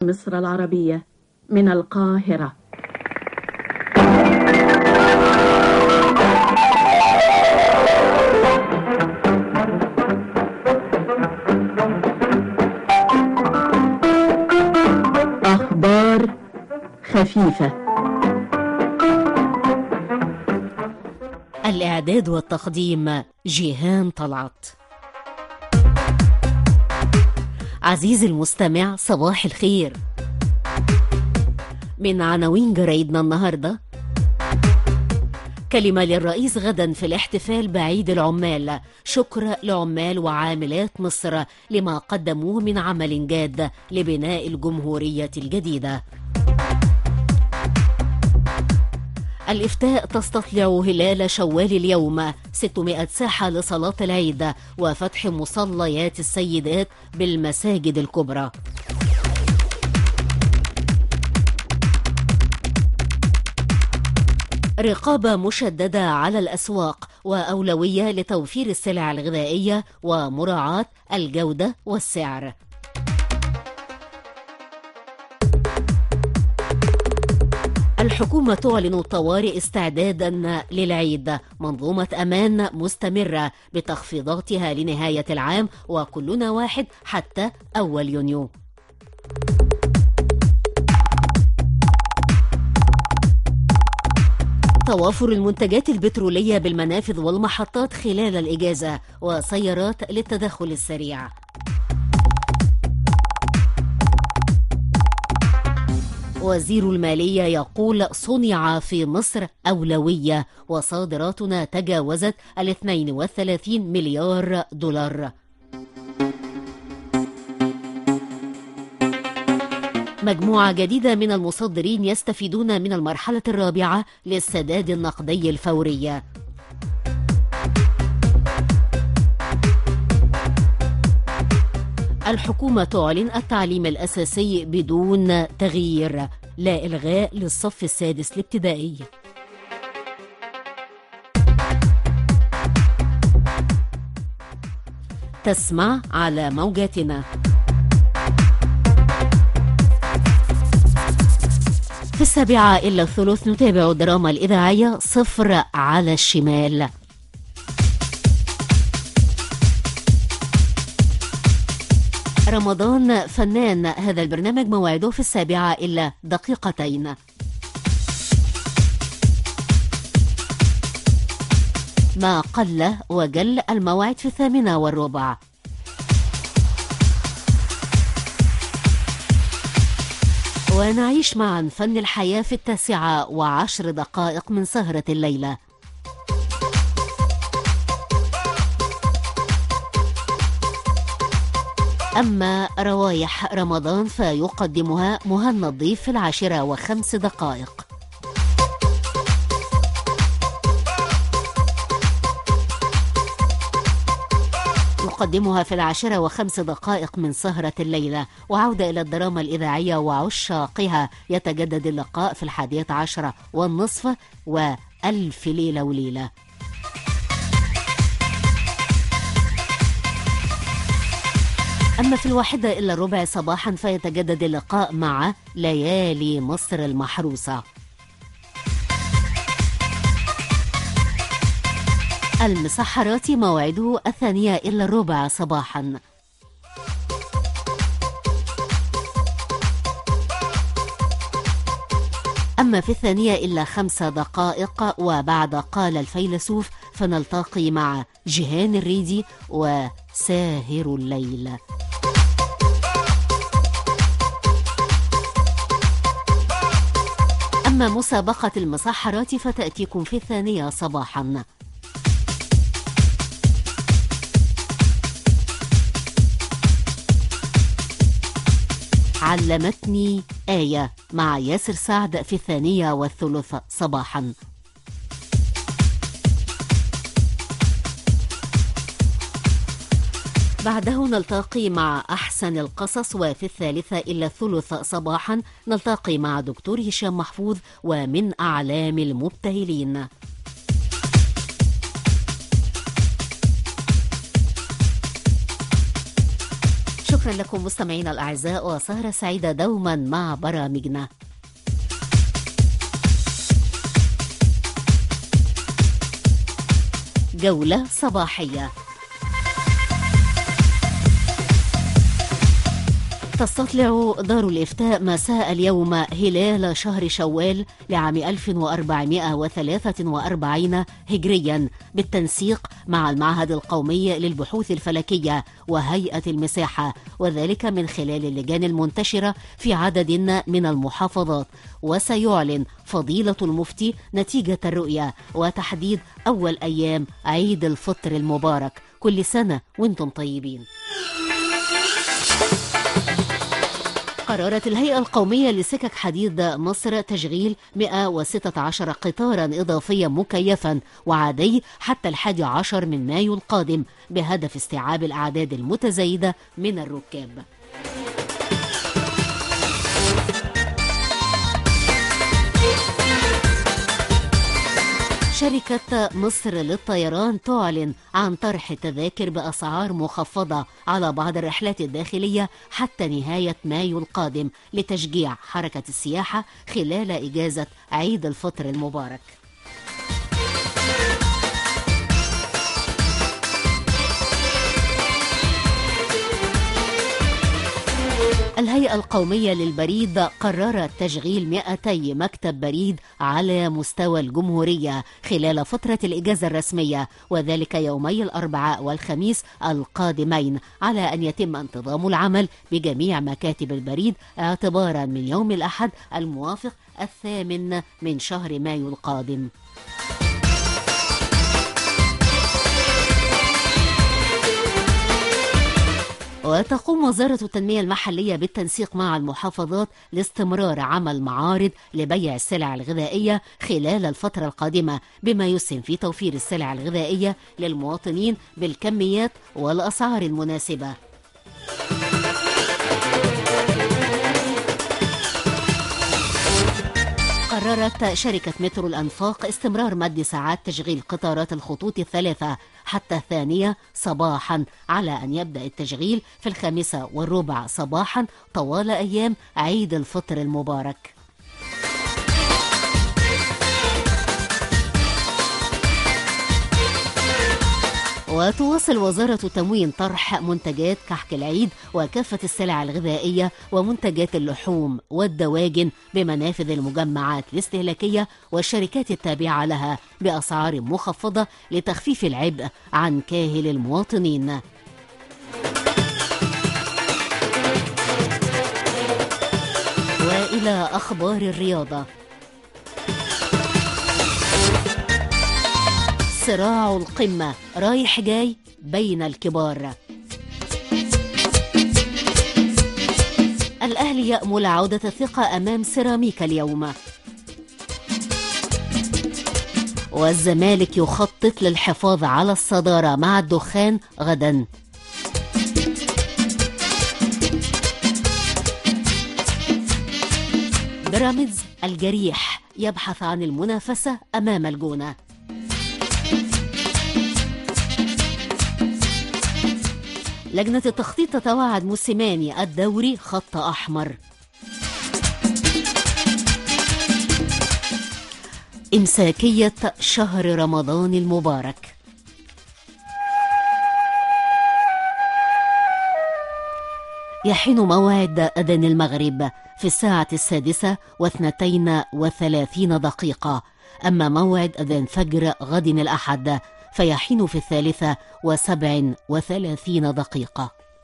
مصر العربية من القاهرة. أخبار خفيفة. الإعداد والتقديم جيهان طلعت. عزيزي المستمع، صباح الخير. من عناوين جرايدنا النهاردة: كلمة للرئيس غدا في الاحتفال بعيد العمال، شكر لعمال وعاملات مصر لما قدموه من عمل جاد لبناء الجمهورية الجديدة. الإفتاء تستطلع هلال شوال اليوم، 600 ساحة لصلاة العيد وفتح مصليات السيدات بالمساجد الكبرى. رقابة مشددة على الأسواق وأولوية لتوفير السلع الغذائية ومراعاة الجودة والسعر. الحكومة تعلن الطوارئ استعدادا للعيد، منظومة أمان مستمرة بتخفيضاتها لنهاية العام وكلنا واحد حتى أول يونيو. توافر المنتجات البترولية بالمنافذ والمحطات خلال الإجازة وسيارات للتدخل السريع. وزير المالية يقول صنع في مصر أولوية وصادراتنا تجاوزت 32 مليار دولار. مجموعة جديدة من المصدرين يستفيدون من المرحلة الرابعة للسداد النقدي الفوري. الحكومة تعلن التعليم الأساسي بدون تغيير، لا إلغاء للصف السادس الابتدائي. تسمع على موجاتنا. في 7:03 نتابع الدراما الإذاعية صفر على الشمال. رمضان فنان، هذا البرنامج موعده في 7:02. ما قل وجل، الموعد في 8:15. ونعيش معا فن الحياة في 9:10 من سهرة الليلة. أما روايح رمضان فيقدمها مهند ضيف في 10:05. يقدمها في 10:05 من سهرة الليلة. وعودة إلى الدراما الإذاعية وعشاقها، يتجدد اللقاء في 11:30 وألف ليلة وليلة. أما في 1:01 صباحا فيتجدد اللقاء مع ليالي مصر المحروسة. المسحرات موعده 2:45 صباحا. أما في 2:05 وبعد قال الفيلسوف فنلتقي مع جيهان الريدي وساهر الليل. أما مسابقة المسحرات فتأتيكم في 2 صباحا. علمتني آية مع ياسر سعد في 2:03 صباحا. بعده نلتقي مع أحسن القصص، وفي 2:03 صباحا نلتقي مع دكتور هشام محفوظ ومن أعلام المبتهلين. شكرا لكم مستمعينا الأعزاء، وسهرة سعيدة دوما مع برامجنا. جولة صباحية. تستطلع دار الإفتاء مساء اليوم هلال شهر شوال لعام 1443 هجريا بالتنسيق مع المعهد القومي للبحوث الفلكية وهيئة المساحة، وذلك من خلال اللجان المنتشرة في عدد من المحافظات. وسيعلن فضيلة المفتي نتيجة الرؤية وتحديد أول أيام عيد الفطر المبارك. كل سنة وانتم طيبين. قررت الهيئة القومية لسكك حديد مصر تشغيل 116 قطارا إضافيا مكيفا وعادي حتى 11 من مايو القادم بهدف استيعاب الأعداد المتزايدة من الركاب. شركة مصر للطيران تعلن عن طرح التذاكر بأسعار مخفضة على بعض الرحلات الداخلية حتى نهاية مايو القادم لتشجيع حركة السياحة خلال إجازة عيد الفطر المبارك. الهيئة القومية للبريد قررت تشغيل 200 مكتب بريد على مستوى الجمهورية خلال فترة الإجازة الرسمية، وذلك يومي الأربعاء والخميس القادمين، على أن يتم انتظام العمل بجميع مكاتب البريد اعتبارا من يوم الأحد الموافق 8 من شهر مايو القادم. وتقوم وزارة التنمية المحلية بالتنسيق مع المحافظات لاستمرار عمل معارض لبيع السلع الغذائية خلال الفترة القادمة، بما يسهم في توفير السلع الغذائية للمواطنين بالكميات والأسعار المناسبة. قررت شركة مترو الأنفاق استمرار مد ساعات تشغيل قطارات الخطوط الثلاثة حتى 2 صباحا، على أن يبدأ التشغيل في 5:15 صباحا طوال أيام عيد الفطر المبارك. وتواصل وزارة التموين طرح منتجات كحك العيد وكافة السلع الغذائية ومنتجات اللحوم والدواجن بمنافذ المجمعات الاستهلاكية والشركات التابعة لها بأسعار مخفضة لتخفيف العبء عن كاهل المواطنين. وإلى أخبار الرياضة. صراع القمة رايح جاي بين الكبار. الأهلي يأمل عودة الثقة أمام سيراميكا اليوم. والزمالك يخطط للحفاظ على الصدارة مع الدخان غدا. بيراميدز الجريح يبحث عن المنافسة أمام الجونة. لجنة التخطيط تتوعد موسيماني الدوري خط أحمر. إمساكية شهر رمضان المبارك. يحين موعد أذان المغرب في 6:32 أما موعد أذان فجر غد الأحد فيحين في 3:37.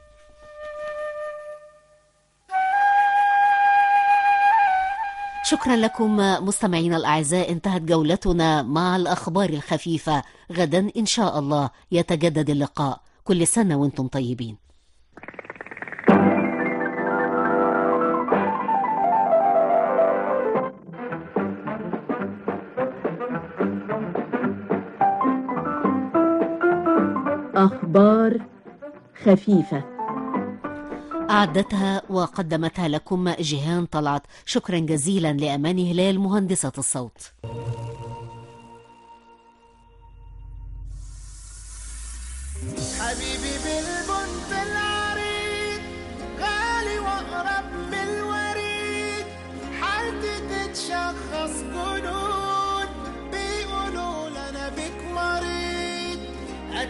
شكرا لكم مستمعينا الأعزاء، انتهت جولتنا مع الأخبار الخفيفة. غدا إن شاء الله يتجدد اللقاء. كل سنة وانتم طيبين. أخبار خفيفة أعدتها وقدمتها لكم جيهان طلعت. شكرا جزيلا لأمان هلال مهندسة الصوت. حبيبي بالبنت العريض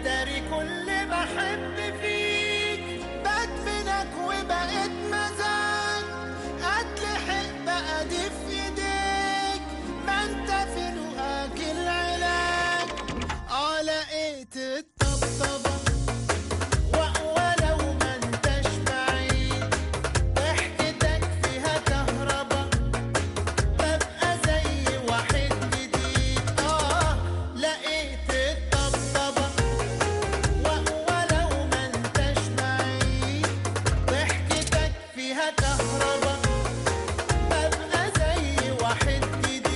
اتاري كل بحب فيك بدفنك وبقيت مزاج اتلحق بقى دي في ايديك ما انت في لقاك العلاج لقيت الطبطبة ولو ما انتش بعيد ضحكتك فيها كهربا ببقى زي واحد جديد لقيت الطبطبة ولو ما انتش بعيد ضحكتك فيها كهربا ببقى زي واحد جديد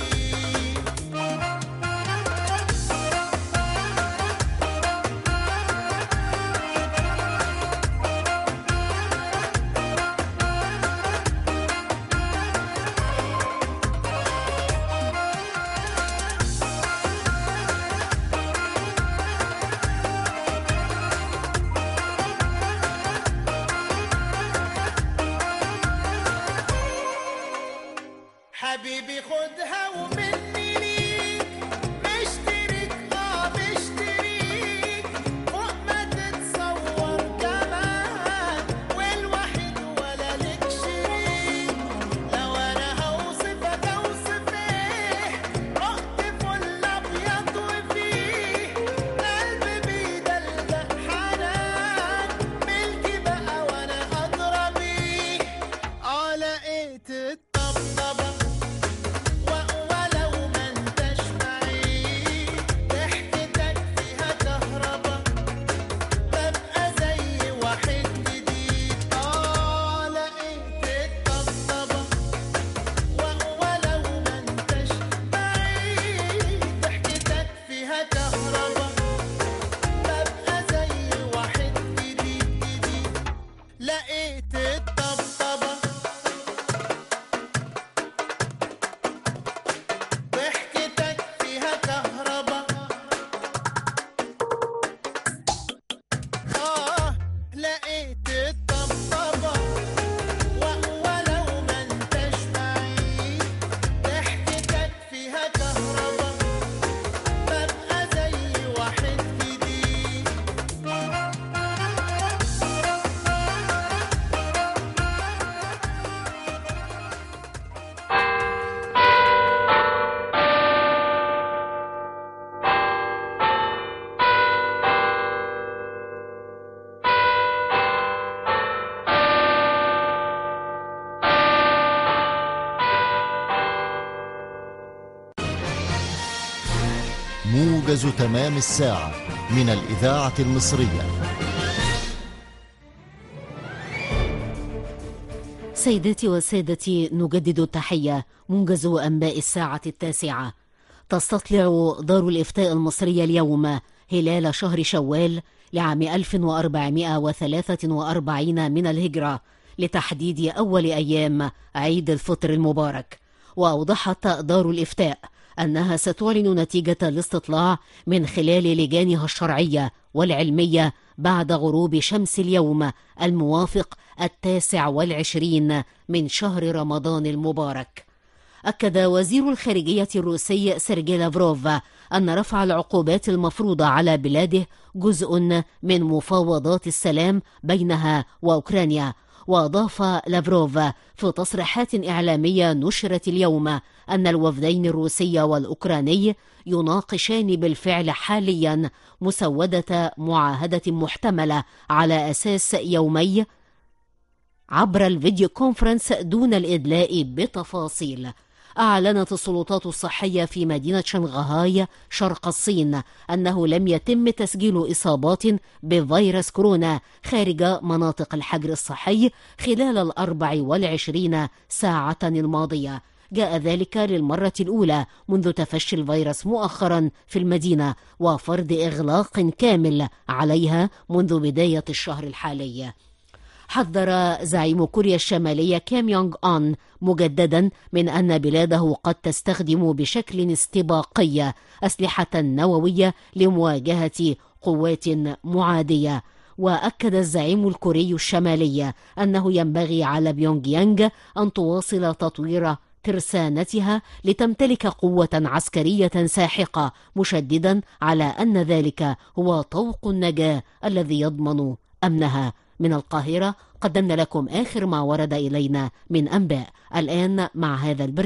حبيبي خدها ومني ليك مشتريك مشتريك فوق ما تتصور كمان والوحيد ولا لك شريك لو انا هوصفك اوصف ايه رحت فل ابيض وفيه قلبي بيدلدق حنان ملكي بقى وانا ادرى بيه لقيت الطبطبة ولو ما انتش بعيد ضحكتك فيها كهربا ببقى زي واحد جديد لقيت الطبطبة ولو ما انتش بعيد ضحكتك فيها كهربا ببقى زي واحد جديد لقيت الطبطبة ضحكتك فيها كهربا لقيت الطبطبة ولو ما انتش بعيد ضحكتك فيها كهربا ببقى زي واحد جديد موجز تمام الساعة من الإذاعة المصرية. سيداتي وسادتي، نجدد التحية. موجز أنباء الساعة 9. تستطلع دار الإفتاء المصرية اليوم هلال شهر شوال لعام 1443 من الهجرة لتحديد أول أيام عيد الفطر المبارك. وأوضحت دار الإفتاء أنها ستعلن نتيجة الاستطلاع من خلال لجانها الشرعية والعلمية بعد غروب شمس اليوم الموافق 29 من شهر رمضان المبارك. أكد وزير الخارجية الروسي سيرجي لافروف أن رفع العقوبات المفروضة على بلاده جزء من مفاوضات السلام بينها وأوكرانيا. وأضاف لافروف في تصريحات إعلامية نشرت اليوم أن الوفدين الروسي والأوكراني يناقشان بالفعل حاليا مسودة معاهدة محتملة على أساس يومي عبر الفيديو كونفرنس دون الإدلاء بتفاصيل. أعلنت السلطات الصحية في مدينة شنغهاي شرق الصين أنه لم يتم تسجيل إصابات بفيروس كورونا خارج مناطق الحجر الصحي خلال 24 ساعة الماضية. جاء ذلك للمرة الأولى منذ تفشي الفيروس مؤخرا في المدينة وفرض إغلاق كامل عليها منذ بداية الشهر الحالي. حذر زعيم كوريا الشمالية كيم يونغ أون مجددا من أن بلاده قد تستخدم بشكل استباقي أسلحة نووية لمواجهة قوات معادية. وأكد الزعيم الكوري الشمالي أنه ينبغي على بيونغ يانغ أن تواصل تطوير ترسانتها لتمتلك قوة عسكرية ساحقة، مشددا على أن ذلك هو طوق النجاة الذي يضمن أمنها. من القاهرة قدمنا لكم آخر ما ورد إلينا من أنباء. الآن مع هذا البرنامج